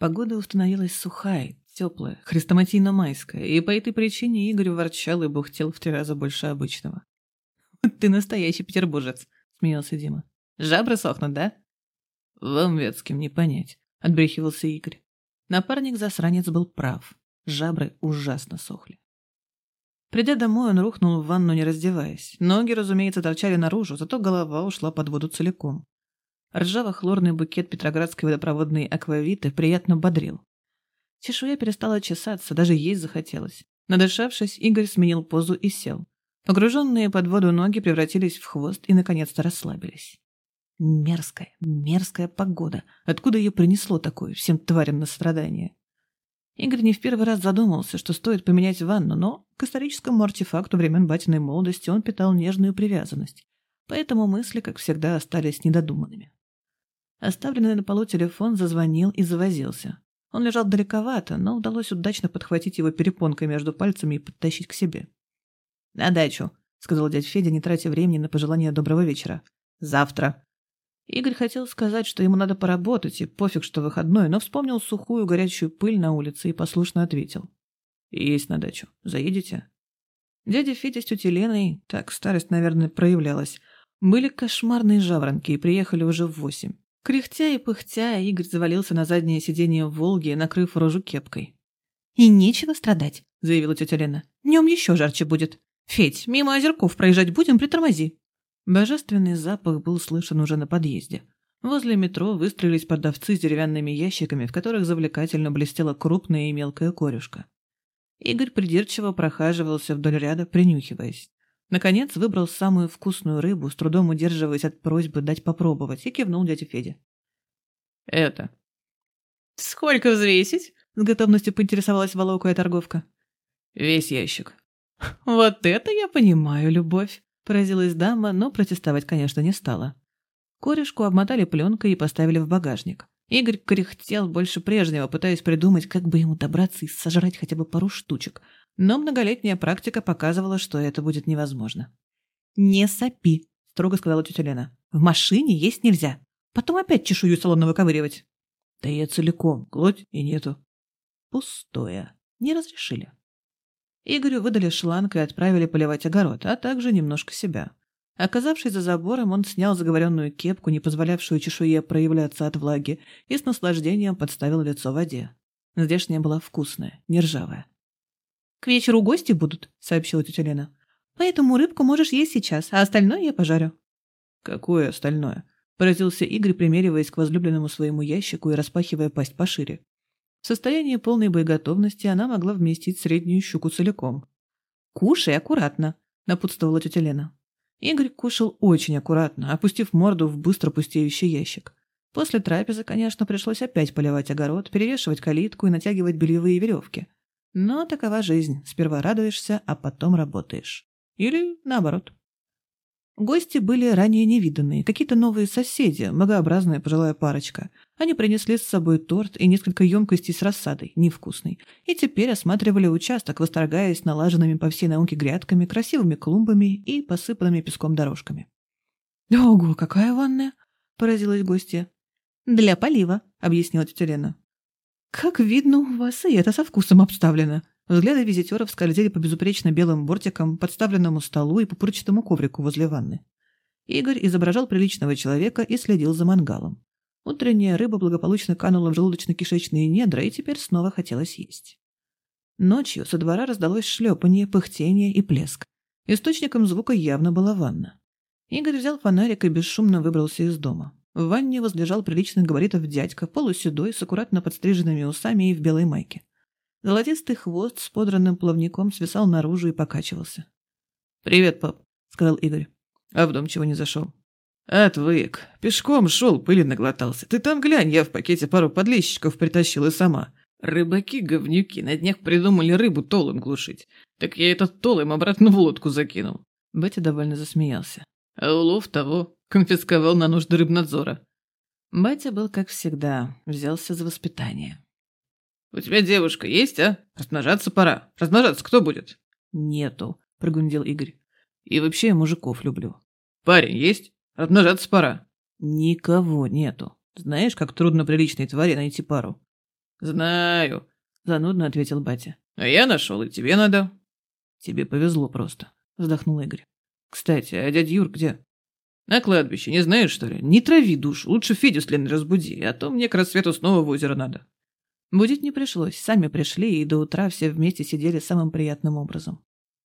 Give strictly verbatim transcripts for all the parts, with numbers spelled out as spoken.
Погода установилась сухая, теплая, хрестоматийно-майская, и по этой причине Игорь ворчал и бухтел в три раза больше обычного. «Ты настоящий петербуржец», — смеялся Дима. «Жабры сохнут, да?» «Вам, Вятским, не понять», — отбрехивался Игорь. Напарник-засранец был прав. Жабры ужасно сохли. Придя домой, он рухнул в ванну, не раздеваясь. Ноги, разумеется, торчали наружу, зато голова ушла под воду целиком. Ржаво-хлорный букет петроградской водопроводной аквавиты приятно бодрил. Чешуя перестала чесаться, даже есть захотелось. Надышавшись, Игорь сменил позу и сел. Погруженные под воду ноги превратились в хвост и, наконец-то, расслабились. Мерзкая, мерзкая погода. Откуда ее принесло такое, всем тварям на страдания? Игорь не в первый раз задумался, что стоит поменять ванну, но к историческому артефакту времен батиной молодости он питал нежную привязанность, поэтому мысли, как всегда, остались недодуманными. Оставленный на полу телефон зазвонил и завозился. Он лежал далековато, но удалось удачно подхватить его перепонкой между пальцами и подтащить к себе. «На дачу», — сказал дядя Федя, не тратя времени на пожелание доброго вечера. «Завтра». Игорь хотел сказать, что ему надо поработать, и пофиг, что выходной, но вспомнил сухую горячую пыль на улице и послушно ответил. «Есть на дачу. Заедете?» Дядя Федя с тетей Леной, так старость, наверное, проявлялась, были кошмарные жаворонки и приехали уже в восемь. Кряхтя и пыхтя, Игорь завалился на заднее сиденье «Волги», накрыв рожу кепкой. «И нечего страдать», — заявила тетя Лена. «Днем еще жарче будет. Федь, мимо озерков проезжать будем, притормози». Божественный запах был слышен уже на подъезде. Возле метро выстроились продавцы с деревянными ящиками, в которых завлекательно блестела крупная и мелкая корюшка. Игорь придирчиво прохаживался вдоль ряда, принюхиваясь. Наконец выбрал самую вкусную рыбу, с трудом удерживаясь от просьбы дать попробовать, и кивнул дяде Феде. «Это». «Сколько взвесить?» — с готовностью поинтересовалась волокая торговка. «Весь ящик». «Вот это я понимаю, любовь!» — поразилась дама, но протестовать, конечно, не стала. Корешку обмотали пленкой и поставили в багажник. Игорь кряхтел больше прежнего, пытаясь придумать, как бы ему добраться и сожрать хотя бы пару штучек. Но многолетняя практика показывала, что это будет невозможно. «Не сопи», — строго сказала тетя Лена. «В машине есть нельзя. Потом опять чешую салона выковыривать». «Да я целиком, глоть и нету». Пустое. Не разрешили. Игорю выдали шланг и отправили поливать огород, а также немножко себя. Оказавшись за забором, он снял заговоренную кепку, не позволявшую чешуе проявляться от влаги, и с наслаждением подставил лицо в воде. Здешняя была вкусная, не ржавая. «К вечеру гости будут», — сообщила тетя Лена. «Поэтому рыбку можешь есть сейчас, а остальное я пожарю». «Какое остальное?» — поразился Игорь, примериваясь к возлюбленному своему ящику и распахивая пасть пошире. В состоянии полной боеготовности она могла вместить среднюю щуку целиком. «Кушай аккуратно», — напутствовала тетя Лена. Игорь кушал очень аккуратно, опустив морду в быстро пустеющий ящик. После трапезы, конечно, пришлось опять поливать огород, перевешивать калитку и натягивать бельевые веревки. Но такова жизнь. Сперва радуешься, а потом работаешь. Или наоборот. Гости были ранее невиданные, какие-то новые соседи, многообразная пожилая парочка. Они принесли с собой торт и несколько емкостей с рассадой, невкусной, и теперь осматривали участок, восторгаясь налаженными по всей науке грядками, красивыми клумбами и посыпанными песком дорожками. «Ого, какая ванная!» — поразилась гостья. «Для полива», — объяснила тетя Лена. «Как видно, у вас и это со вкусом обставлено». Взгляды визитеров скользили по безупречно белым бортикам, подставленному столу и пупырчатому коврику возле ванны. Игорь изображал приличного человека и следил за мангалом. Утренняя рыба благополучно канула в желудочно-кишечные недра, и теперь снова хотелось есть. Ночью со двора раздалось шлепанье, пыхтение и плеск. Источником звука явно была ванна. Игорь взял фонарик и бесшумно выбрался из дома. В ванне возлежал приличных габаритов дядька, полуседой, с аккуратно подстриженными усами и в белой майке. Золотистый хвост с подранным плавником свисал наружу и покачивался. «Привет, пап», — сказал Игорь. «А в дом чего не зашел?» «Отвык. Пешком шел, пыли наглотался. Ты там глянь, я в пакете пару подлещиков притащил и сама. Рыбаки-говнюки на днях придумали рыбу толом глушить. Так я этот тол им обратно в лодку закинул». Батя довольно засмеялся. «А улов того конфисковал на нужды рыбнадзора». Батя был, как всегда, взялся за воспитание. «У тебя девушка есть, а? Размножаться пора. Размножаться кто будет?» «Нету», — прогундел Игорь. «И вообще я мужиков люблю». «Парень есть? Размножаться пора». «Никого нету. Знаешь, как трудно приличной твари найти пару?» «Знаю», — занудно ответил батя. «А я нашел, и тебе надо». «Тебе повезло просто», — вздохнул Игорь. «Кстати, а дядя Юр где?» «На кладбище, не знаешь, что ли? Не трави душу, лучше Федю с Леной разбуди, а то мне к рассвету снова в озеро надо». Будить не пришлось, сами пришли, и до утра все вместе сидели самым приятным образом.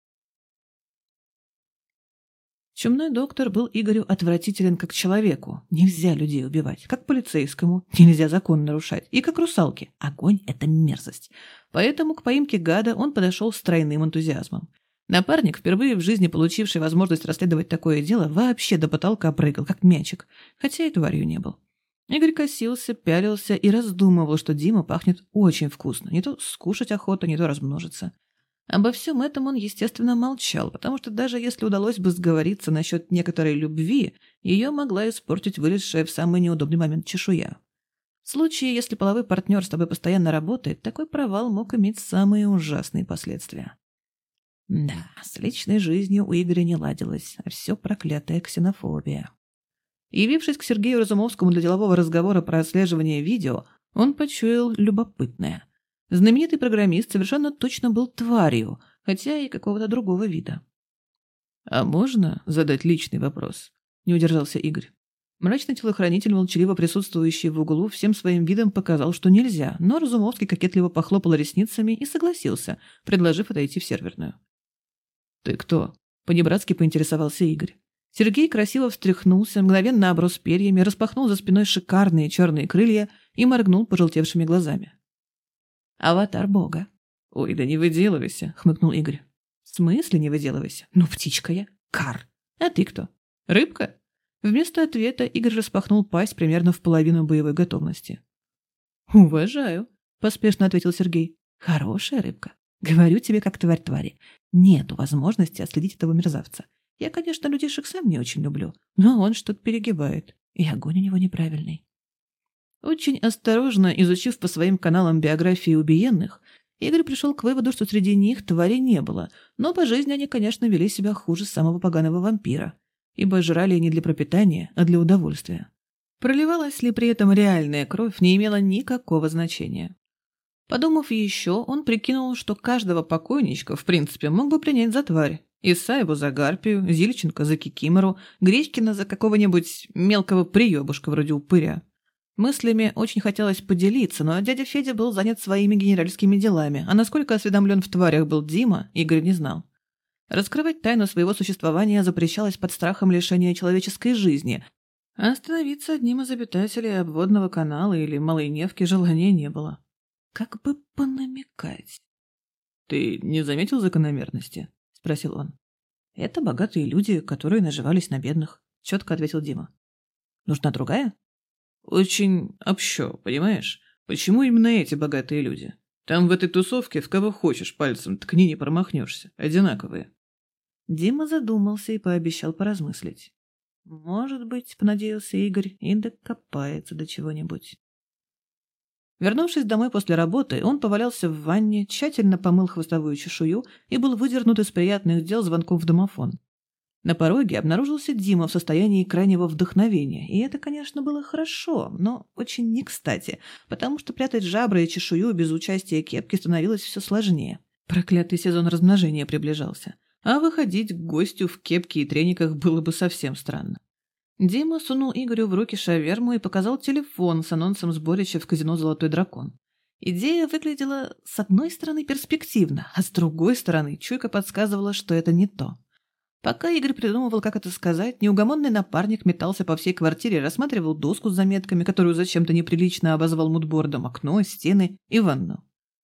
Чумной доктор был Игорю отвратителен как человеку. Нельзя людей убивать. Как полицейскому. Нельзя закон нарушать. И как русалке. Огонь — это мерзость. Поэтому к поимке гада он подошел с тройным энтузиазмом. Напарник, впервые в жизни получивший возможность расследовать такое дело, вообще до потолка прыгал, как мячик. Хотя и тварью не был. Игорь косился, пялился и раздумывал, что Дима пахнет очень вкусно. Не то скушать охота, не то размножиться. Обо всем этом он, естественно, молчал, потому что даже если удалось бы сговориться насчет некоторой любви, ее могла испортить вылезшая в самый неудобный момент чешуя. В случае, если половой партнер с тобой постоянно работает, такой провал мог иметь самые ужасные последствия. Да, с личной жизнью у Игоря не ладилось, а все проклятая ксенофобия. Явившись к Сергею Разумовскому для делового разговора про отслеживание видео, он почуял любопытное. Знаменитый программист совершенно точно был тварью, хотя и какого-то другого вида. «А можно задать личный вопрос?» — не удержался Игорь. Мрачный телохранитель, молчаливо присутствующий в углу, всем своим видом показал, что нельзя, но Разумовский кокетливо похлопал ресницами и согласился, предложив отойти в серверную. «Ты кто?» — понебратски поинтересовался Игорь. Сергей красиво встряхнулся, мгновенно оброс перьями, распахнул за спиной шикарные черные крылья и моргнул пожелтевшими глазами. «Аватар бога». «Ой, да не выделывайся», — хмыкнул Игорь. «В смысле не выделывайся? Ну, птичка я. Кар. А ты кто? Рыбка?» Вместо ответа Игорь распахнул пасть примерно в половину боевой готовности. «Уважаю», — поспешно ответил Сергей. «Хорошая рыбка. Говорю тебе, как тварь твари. Нету возможности отследить этого мерзавца. Я, конечно, людишек сам не очень люблю, но он что-то перегибает, и огонь у него неправильный». Очень осторожно изучив по своим каналам биографии убиенных, Игорь пришел к выводу, что среди них тварей не было, но по жизни они, конечно, вели себя хуже самого поганого вампира, ибо жрали не для пропитания, а для удовольствия. Проливалась ли при этом реальная кровь, не имело никакого значения. Подумав еще, он прикинул, что каждого покойничка, в принципе, мог бы принять за тварь. Исаеву за гарпию, Зильченко за кикимору, Гречкина за какого-нибудь мелкого приебушка вроде упыря. Мыслями очень хотелось поделиться, но дядя Федя был занят своими генеральскими делами, а насколько осведомлен в тварях был Дима, Игорь не знал. Раскрывать тайну своего существования запрещалось под страхом лишения человеческой жизни, а остановиться одним из обитателей обводного канала или Малой Невки желания не было. Как бы понамекать? «Ты не заметил закономерности?» — спросил он. «Это богатые люди, которые наживались на бедных», — четко ответил Дима. «Нужна другая?» «Очень общо, понимаешь? Почему именно эти богатые люди? Там в этой тусовке в кого хочешь пальцем ткни, не промахнешься. Одинаковые». Дима задумался и пообещал поразмыслить. «Может быть, — понадеялся Игорь, — и докопается до чего-нибудь». Вернувшись домой после работы, он повалялся в ванне, тщательно помыл хвостовую чешую и был выдернут из приятных дел звонком в домофон. На пороге обнаружился Дима в состоянии крайнего вдохновения, и это, конечно, было хорошо, но очень не кстати, потому что прятать жабры и чешую без участия кепки становилось все сложнее. Проклятый сезон размножения приближался, а выходить к гостю в кепке и трениках было бы совсем странно. Дима сунул Игорю в руки шаверму и показал телефон с анонсом сборища в казино «Золотой дракон». Идея выглядела с одной стороны перспективно, а с другой стороны чуйка подсказывала, что это не то. Пока Игорь придумывал, как это сказать, неугомонный напарник метался по всей квартире, рассматривал доску с заметками, которую зачем-то неприлично обозвал мудбордом, окно, стены и ванну.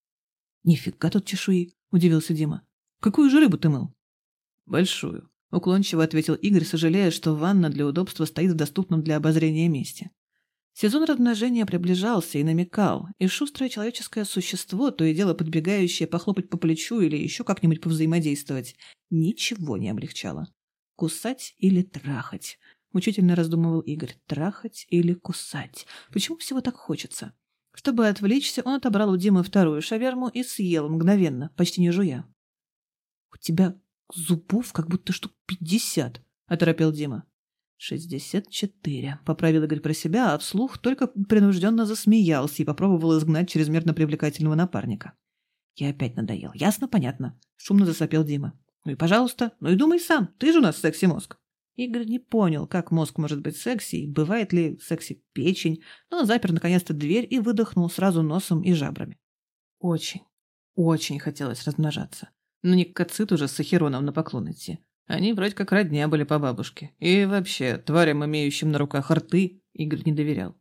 «Нифига тут чешуи!» — удивился Дима. «Какую же рыбу ты мыл?» «Большую», — уклончиво ответил Игорь, сожалея, что ванна для удобства стоит в доступном для обозрения месте. Сезон размножения приближался и намекал, и шустрое человеческое существо, то и дело подбегающее похлопать по плечу или еще как-нибудь повзаимодействовать, ничего не облегчало. «Кусать или трахать?» — мучительно раздумывал Игорь. «Трахать или кусать? Почему всего так хочется?» Чтобы отвлечься, он отобрал у Димы вторую шаверму и съел мгновенно, почти не жуя. «У тебя зубов как будто штук пятьдесят», — оторопел Дима. «Шестьдесят четыре», — поправил Игорь про себя, а вслух только принужденно засмеялся и попробовал изгнать чрезмерно привлекательного напарника. «Я опять надоел. Ясно, понятно», — шумно засопел Дима. «Ну и пожалуйста, ну и думай сам, ты же у нас секси-мозг». Игорь не понял, как мозг может быть секси и бывает ли секси-печень, но запер наконец-то дверь и выдохнул сразу носом и жабрами. Очень, очень хотелось размножаться. Но не к Кациту же с Ахероном на поклон идти. Они вроде как родня были по бабушке. И вообще, тварям, имеющим на руках рты, Игорь не доверял.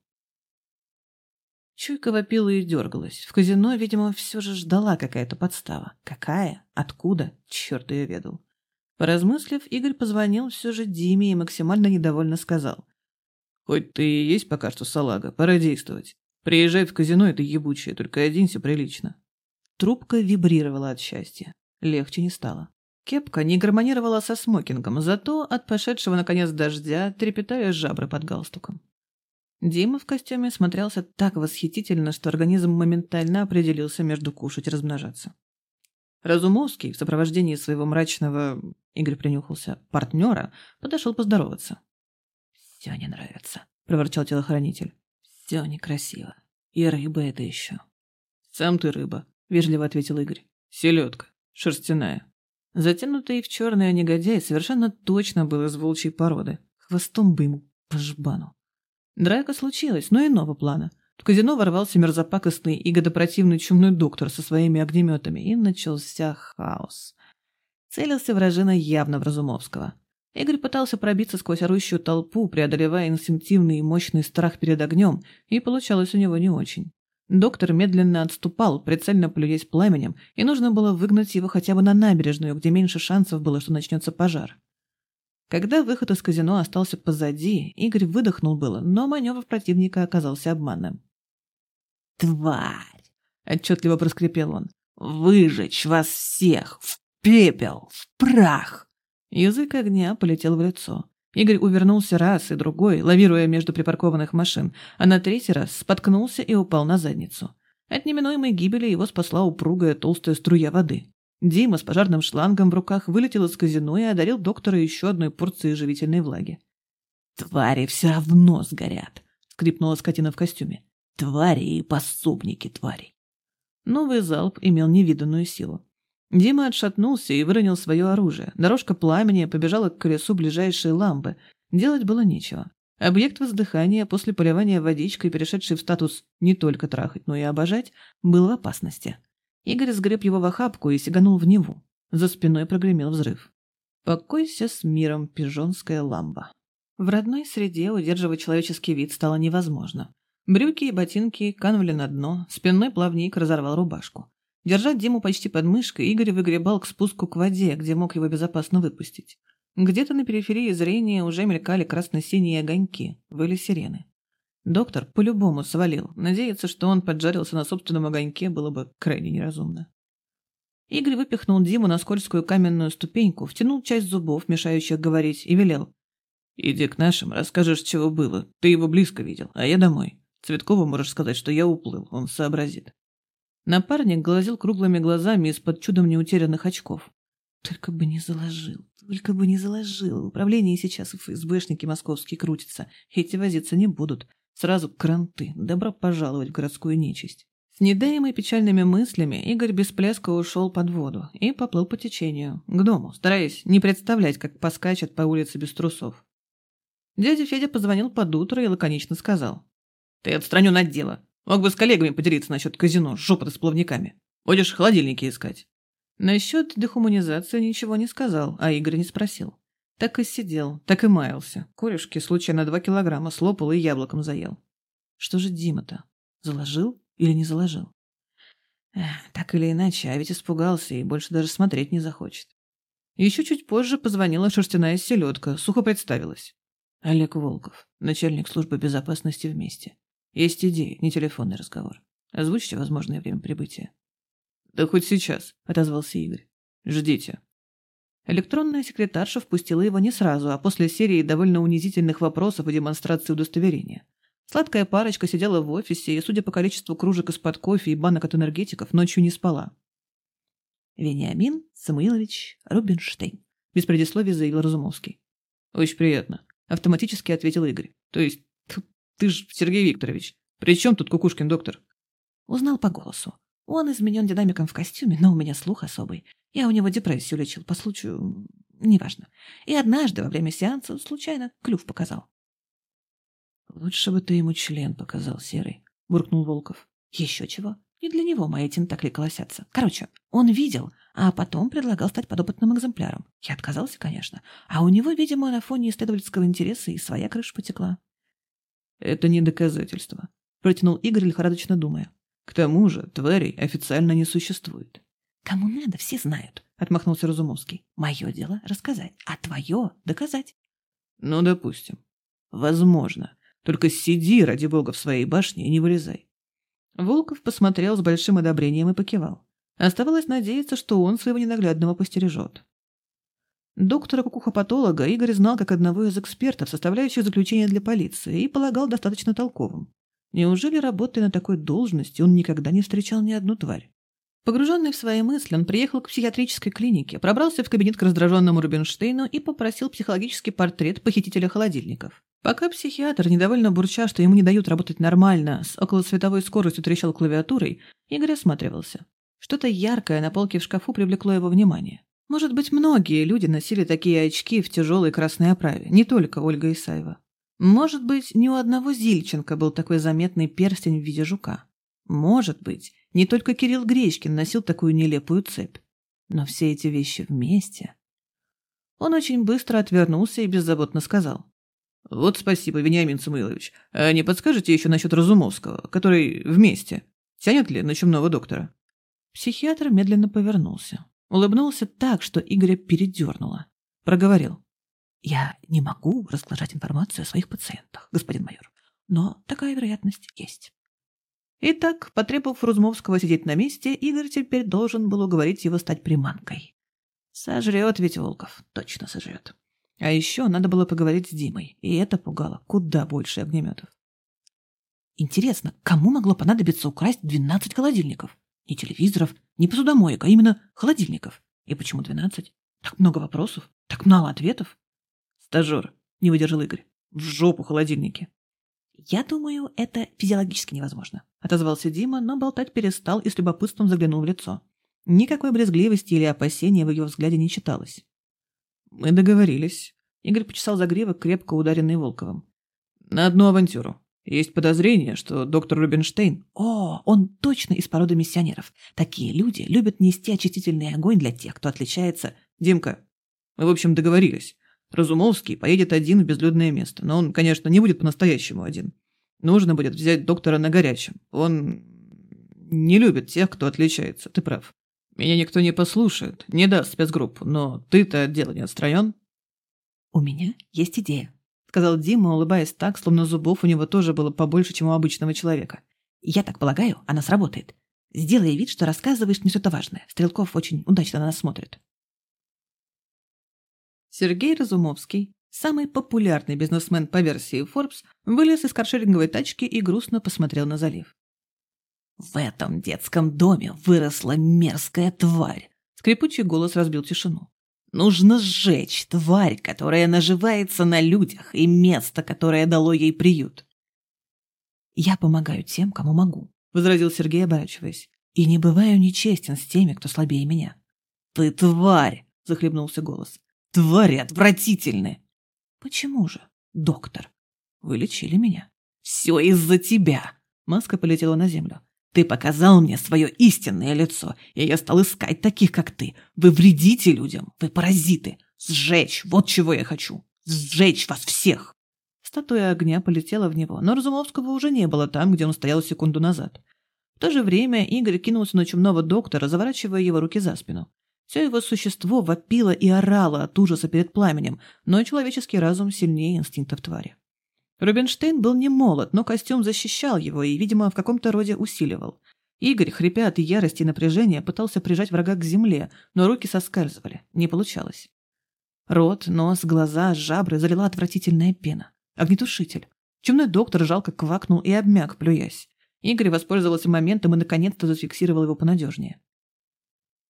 Чуйка вопила и дергалась. В казино, видимо, все же ждала какая-то подстава. Какая? Откуда? Черт ее ведал. Поразмыслив, Игорь позвонил все же Диме и максимально недовольно сказал. «Хоть ты и есть пока что салага, пора действовать. Приезжай в казино, это ебучее, только оденься прилично». Трубка вибрировала от счастья. Легче не стало. Кепка не гармонировала со смокингом, зато от пошедшего наконец дождя трепетали жабры под галстуком. Дима в костюме смотрелся так восхитительно, что организм моментально определился между кушать и размножаться. Разумовский в сопровождении своего мрачного, Игорь принюхался, партнера подошел поздороваться. «Все не нравится», — проворчал телохранитель. «Все некрасиво. И рыба это еще». «Сам ты рыба», — вежливо ответил Игорь. «Селедка, шерстяная». Затянутый в черное негодяй совершенно точно был из волчьей породы. Хвостом бы ему по жбану. Драка случилась, но иного плана. В казино ворвался мерзопакостный и годопротивный чумной доктор со своими огнеметами, и начался хаос. Целился вражина явно в Разумовского. Игорь пытался пробиться сквозь орущую толпу, преодолевая инстинктивный и мощный страх перед огнем, и получалось у него не очень. Доктор медленно отступал, прицельно плюясь пламенем, и нужно было выгнать его хотя бы на набережную, где меньше шансов было, что начнется пожар. Когда выход из казино остался позади, Игорь выдохнул было, но маневр противника оказался обманным. «Тварь!» — отчетливо проскрипел он. «Выжечь вас всех! В пепел! В прах!» Язык огня полетел в лицо. Игорь увернулся раз и другой, лавируя между припаркованных машин, а на третий раз споткнулся и упал на задницу. От неминуемой гибели его спасла упругая толстая струя воды. Дима с пожарным шлангом в руках вылетел из казино и одарил доктора еще одной порцией живительной влаги. «Твари все равно сгорят!» — скрипнула скотина в костюме. «Твари и пособники тварей!» Новый залп имел невиданную силу. Дима отшатнулся и выронил свое оружие. Дорожка пламени побежала к колесу ближайшей лампы. Делать было нечего. Объект воздыхания, после поливания водичкой, перешедший в статус «не только трахать, но и обожать», был в опасности. Игорь сгреб его в охапку и сиганул в Неву. За спиной прогремел взрыв. «Покойся с миром, пижонская ламба». В родной среде удерживать человеческий вид стало невозможно. Брюки и ботинки канули на дно, спинной плавник разорвал рубашку. Держать Диму почти под мышкой, Игорь выгребал к спуску к воде, где мог его безопасно выпустить. Где-то на периферии зрения уже мелькали красно-синие огоньки, выли сирены. Доктор по-любому свалил. Надеяться, что он поджарился на собственном огоньке, было бы крайне неразумно. Игорь выпихнул Диму на скользкую каменную ступеньку, втянул часть зубов, мешающих говорить, и велел. «Иди к нашим, расскажешь, чего было. Ты его близко видел, а я домой. Цветкову можешь сказать, что я уплыл, он сообразит». Напарник глазел круглыми глазами из-под чудом неутерянных очков. «Только бы не заложил, только бы не заложил. В управлении сейчас ФСБшники московские крутятся. Эти возиться не будут. Сразу кранты. Добро пожаловать в городскую нечисть». С недаемой печальными мыслями Игорь без пляска ушел под воду и поплыл по течению, к дому, стараясь не представлять, как поскачет по улице без трусов. Дядя Федя позвонил под утро и лаконично сказал. «Ты отстранен от дела. Мог бы с коллегами поделиться насчет казино, жопа-то с плавниками. Будешь холодильники искать». Насчет дехуманизации ничего не сказал, а Игорь не спросил. Так и сидел, так и маялся. Корюшки случайно два килограмма слопал и яблоком заел. Что же Дима-то? Заложил или не заложил? Эх, так или иначе, а ведь испугался и больше даже смотреть не захочет. Еще чуть позже позвонила шерстяная селедка, сухо представилась. Олег Волков, начальник службы безопасности вместе. Есть идея, не телефонный разговор. Озвучьте возможное время прибытия. «Да хоть сейчас», — отозвался Игорь. «Ждите». Электронная секретарша впустила его не сразу, а после серии довольно унизительных вопросов и демонстрации удостоверения. Сладкая парочка сидела в офисе и, судя по количеству кружек из-под кофе и банок от энергетиков, ночью не спала. «Вениамин Самуилович Рубинштейн», — без предисловий заявил Разумовский. «Очень приятно», — автоматически ответил Игорь. «То есть, ты ж Сергей Викторович. При чем тут Кукушкин доктор?» Узнал по голосу. Он изменен динамиком в костюме, но у меня слух особый. Я у него депрессию лечил по случаю... Неважно. И однажды во время сеанса случайно клюв показал. «Лучше бы ты ему член показал, Серый», — буркнул Волков. «Еще чего? Не для него мои тентакли колосятся. Короче, он видел, а потом предлагал стать подопытным экземпляром. Я отказался, конечно. А у него, видимо, на фоне исследовательского интереса и своя крыша потекла». «Это не доказательство», — протянул Игорь, лихорадочно думая. «К тому же тварей официально не существует». «Кому надо, все знают», — отмахнулся Разумовский. «Мое дело рассказать, а твое — доказать». «Ну, допустим. Возможно. Только сиди, ради бога, в своей башне и не вылезай». Волков посмотрел с большим одобрением и покивал. Оставалось надеяться, что он своего ненаглядного постережет. Доктора-кукухопатолога Игорь знал как одного из экспертов, составляющих заключение для полиции, и полагал достаточно толковым. Неужели, работая на такой должности, он никогда не встречал ни одну тварь? Погруженный в свои мысли, он приехал к психиатрической клинике, пробрался в кабинет к раздраженному Рубинштейну и попросил психологический портрет похитителя холодильников. Пока психиатр, недовольно бурча, что ему не дают работать нормально, с околосветовой скоростью трещал клавиатурой, Игорь осматривался. Что-то яркое на полке в шкафу привлекло его внимание. Может быть, многие люди носили такие очки в тяжелой красной оправе, не только Ольга Исаева. Может быть, ни у одного Зильченко был такой заметный перстень в виде жука. Может быть, не только Кирилл Гречкин носил такую нелепую цепь. Но все эти вещи вместе... Он очень быстро отвернулся и беззаботно сказал. «Вот спасибо, Вениамин Самуилович. А не подскажете еще насчет Разумовского, который вместе? Тянет ли на чумного доктора?» Психиатр медленно повернулся. Улыбнулся так, что Игоря передернуло. Проговорил. «Я не могу разглашать информацию о своих пациентах, господин майор, но такая вероятность есть». Итак, потребовав Разумовского сидеть на месте, Игорь теперь должен был уговорить его стать приманкой. Сожрет ведь Волков, точно сожрет. А еще надо было поговорить с Димой, и это пугало куда больше огнеметов. «Интересно, кому могло понадобиться украсть двенадцать холодильников? Не телевизоров, не посудомоек, а именно холодильников. И почему двенадцать? Так много вопросов, так мало ответов». «Стажер», — не выдержал Игорь, — «в жопу холодильники». «Я думаю, это физиологически невозможно», — отозвался Дима, но болтать перестал и с любопытством заглянул в лицо. Никакой брезгливости или опасения в ее взгляде не читалось. «Мы договорились». Игорь почесал загривок, крепко ударенный Волковым. «На одну авантюру. Есть подозрение, что доктор Рубинштейн...» «О, он точно из породы миссионеров. Такие люди любят нести очистительный огонь для тех, кто отличается...» «Димка, мы, в общем, договорились. Разумовский поедет один в безлюдное место, но он, конечно, не будет по-настоящему один. Нужно будет взять доктора на горячем. Он не любит тех, кто отличается, ты прав. Меня никто не послушает, не даст спецгруппу, но ты-то от дела не отстранен». «У меня есть идея», — сказал Дима, улыбаясь так, словно зубов у него тоже было побольше, чем у обычного человека. «Я так полагаю, она сработает. Сделай вид, что рассказываешь мне что-то важное. Стрелков очень удачно на нас смотрит». Сергей Разумовский, самый популярный бизнесмен по версии Forbes, вылез из каршеринговой тачки и грустно посмотрел на залив. «В этом детском доме выросла мерзкая тварь!» Скрипучий голос разбил тишину. «Нужно сжечь тварь, которая наживается на людях, и место, которое дало ей приют». «Я помогаю тем, кому могу», — возразил Сергей, оборачиваясь. «И не бываю нечестен с теми, кто слабее меня». «Ты тварь!» — захлебнулся голос. «Твари отвратительны!» «Почему же, доктор? Вы лечили меня». «Все из-за тебя!» Маска полетела на землю. «Ты показал мне свое истинное лицо, и я стал искать таких, как ты. Вы вредите людям, вы паразиты. Сжечь, вот чего я хочу. Сжечь вас всех!» Статуя огня полетела в него, но Разумовского уже не было там, где он стоял секунду назад. В то же время Игорь кинулся на чумного доктора, заворачивая его руки за спину. Все его существо вопило и орало от ужаса перед пламенем, но человеческий разум сильнее инстинктов твари. Рубинштейн был не молод, но костюм защищал его и, видимо, в каком-то роде усиливал. Игорь, хрипя от ярости и напряжения, пытался прижать врага к земле, но руки соскальзывали. Не получалось. Рот, нос, глаза, жабры залила отвратительная пена. Огнетушитель. Чумной доктор жалко квакнул и обмяк, плюясь. Игорь воспользовался моментом и наконец-то зафиксировал его понадежнее.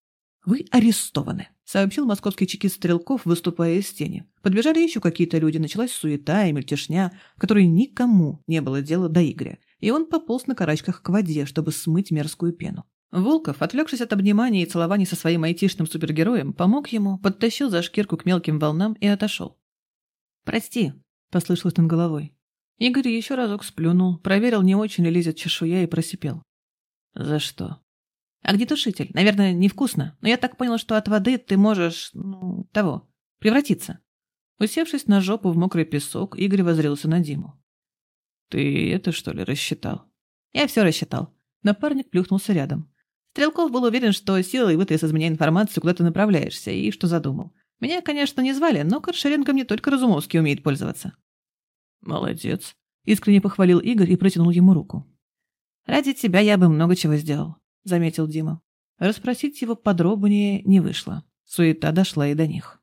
«Вы арестованы», — сообщил московский чекист Стрелков, выступая из тени. Подбежали еще какие-то люди, началась суета и мельтешня, в которой никому не было дела до Игоря, и он пополз на карачках к воде, чтобы смыть мерзкую пену. Волков, отвлекшись от обниманий и целований со своим айтишным супергероем, помог ему, подтащил за шкирку к мелким волнам и отошел. «Прости», — послышалось над головой. Игорь еще разок сплюнул, проверил, не очень ли лезет чешуя, и просипел. «За что?» «Огнетушитель. Наверное, невкусно, но я так понял, что от воды ты можешь, ну, того, превратиться». Усевшись на жопу в мокрый песок, Игорь воззрелся на Диму. «Ты это, что ли, рассчитал?» «Я все рассчитал». Напарник плюхнулся рядом. Стрелков был уверен, что силой вытряс из меня информацию, куда ты направляешься, и что задумал. Меня, конечно, не звали, но каршерингом не только Разумовский умеет пользоваться. «Молодец», — искренне похвалил Игорь и протянул ему руку. «Ради тебя я бы много чего сделал», — заметил Дима. Расспросить его подробнее не вышло. Суета дошла и до них.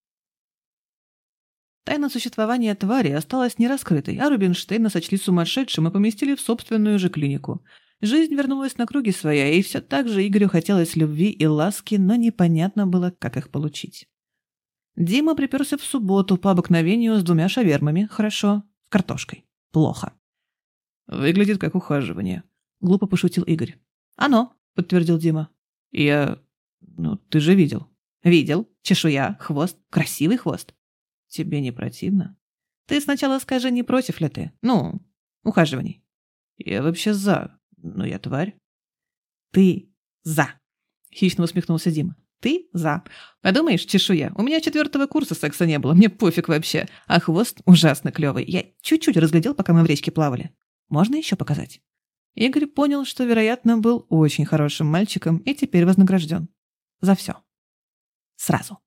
Тайна существования твари осталась нераскрытой, а Рубинштейна сочли сумасшедшим и поместили в собственную же клинику. Жизнь вернулась на круги своя, и все так же Игорю хотелось любви и ласки, но непонятно было, как их получить. Дима приперся в субботу по обыкновению с двумя шавермами. Хорошо. С картошкой. Плохо. «Выглядит как ухаживание», — глупо пошутил Игорь. «Оно», — подтвердил Дима. «Я... ну, ты же видел». «Видел. Чешуя, хвост. Красивый хвост». «Тебе не противно?» «Ты сначала скажи, не против ли ты? Ну, ухаживаний». «Я вообще за, но я тварь». «Ты за», — хищно усмехнулся Дима. «Ты за. Подумаешь, чешуя. У меня четвертого курса секса не было, мне пофиг вообще. А хвост ужасно клевый. Я чуть-чуть разглядел, пока мы в речке плавали. Можно еще показать?» Игорь понял, что, вероятно, был очень хорошим мальчиком и теперь вознагражден. За все. Сразу.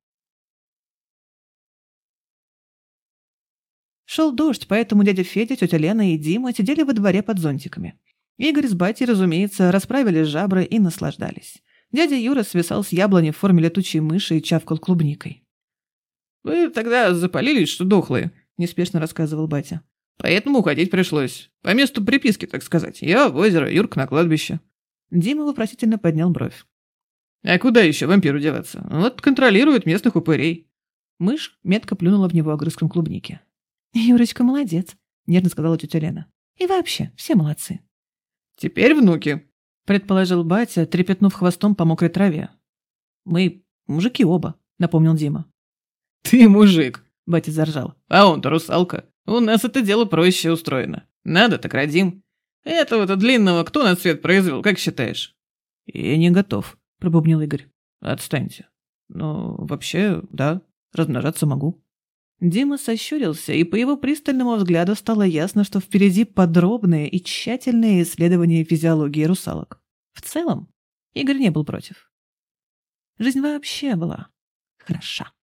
Шел дождь, поэтому дядя Федя, тетя Лена и Дима сидели во дворе под зонтиками. Игорь с батей, разумеется, расправили жабры и наслаждались. Дядя Юра свисал с яблони в форме летучей мыши и чавкал клубникой. «Вы тогда запалились, что дохлые», — неспешно рассказывал батя. «Поэтому уходить пришлось. По месту приписки, так сказать. Я в озеро, Юрка на кладбище». Дима вопросительно поднял бровь. «А куда еще вампиру деваться? Вот контролирует местных упырей». Мышь метко плюнула в него огрызком клубники. «Юрочка молодец», — нервно сказала тетя Лена. «И вообще, все молодцы». «Теперь внуки», — предположил батя, трепетнув хвостом по мокрой траве. «Мы мужики оба», — напомнил Дима. «Ты мужик», — батя заржал. «А он-то русалка. У нас это дело проще устроено. Надо, так родим. Этого-то длинного кто на свет произвел, как считаешь?» «Я не готов», — пробубнил Игорь. «Отстаньте. Ну, вообще, да, размножаться могу». Дима сощурился, и по его пристальному взгляду стало ясно, что впереди подробное и тщательное исследование физиологии русалок. В целом, Игорь не был против. Жизнь вообще была хороша.